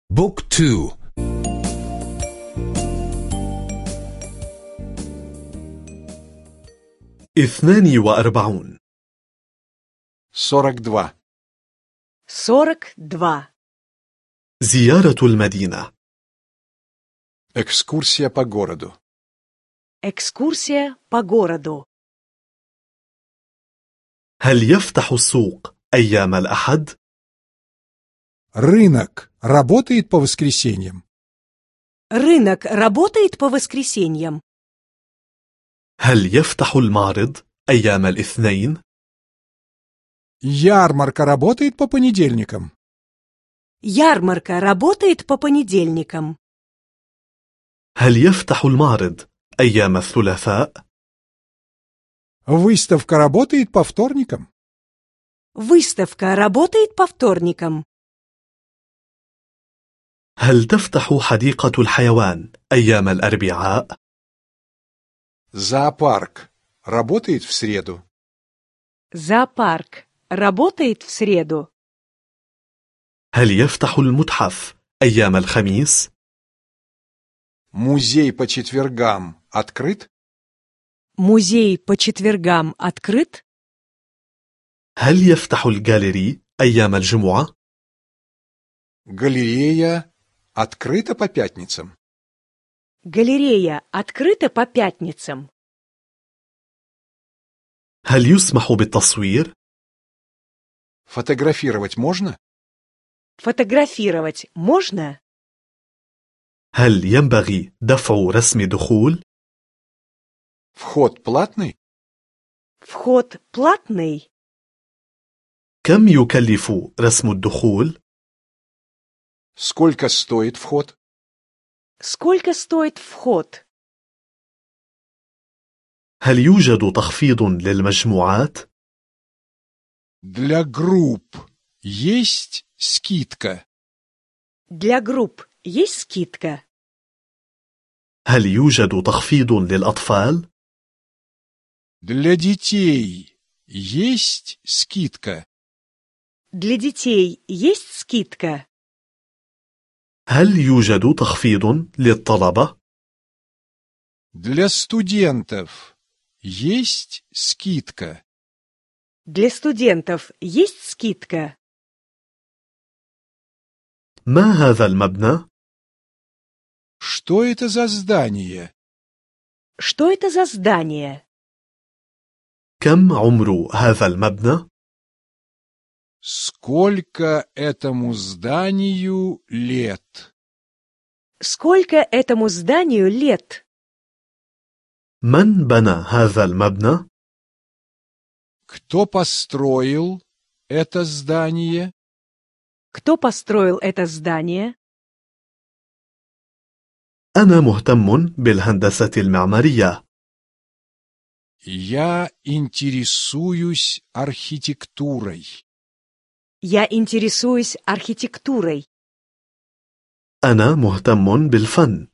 بوك تو. 42. 42. 42. زيارة المدينة. Экскурсия по городу. Экскурсия по городу. هل يفتح السوق أيام الأحد؟ Рынок работает по воскресеньям? Рынок работает по воскресеньям? هل يفتح المعرض أيام الاثنين؟ Ярмарка работает по понедельникам? Ярмарка работает по понедельникам? هل يفتح المعرض أيام الثلاثاء؟ Выставка работает по вторникам? Выставка работает по вторникам? هل تفتح حديقة الحيوان أيام الأربعاء؟ Зоопарк работает в среду. Зоопарк работает в среду? هل يفتح المتحف أيام الخميس؟ Музей по четвергам открыт. Музей по четвергам открыт? هل يفتح الجاليري أيام الجمعة؟ Галерея открыта по пятницам. Галерея открыта по пятницам? هل يسمح بالتصوير؟ Фотографировать можно? Фотографировать можно? هل ينبغي دفع رسم دخول؟ Вход платный? Вход платный? كم يكلف رسم الدخول؟ Сколько стоит вход? Сколько стоит вход? هل يوجد تخفيض للمجموعات؟ Для групп есть скидка? Для групп есть скидка? هل يوجد تخفيض للأطفال؟ Для детей есть скидка? Для детей есть скидка? هل يوجد تخفيض للطلبة؟ Для студентов есть скидка? Для студентов есть скидка? ما هذا المبنى؟ Что это за здание? Что это за здание? كم عمر هذا المبنى؟ Сколько этому зданию лет? Сколько этому зданию лет? من بنى هذا المبنى؟ Кто построил это здание? Кто построил это здание? أنا مهتم بالهندسة المعمارية. Я интересуюсь архитектурой. Я интересуюсь архитектурой. أنا مهتم بالفن.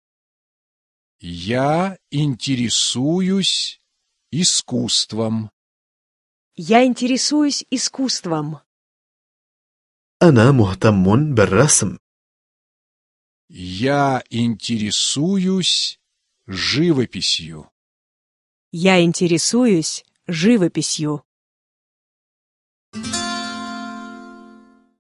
Я интересуюсь искусством. Я интересуюсь искусством. أنا مهتم بالرسم. Я интересуюсь живописью. Я интересуюсь живописью.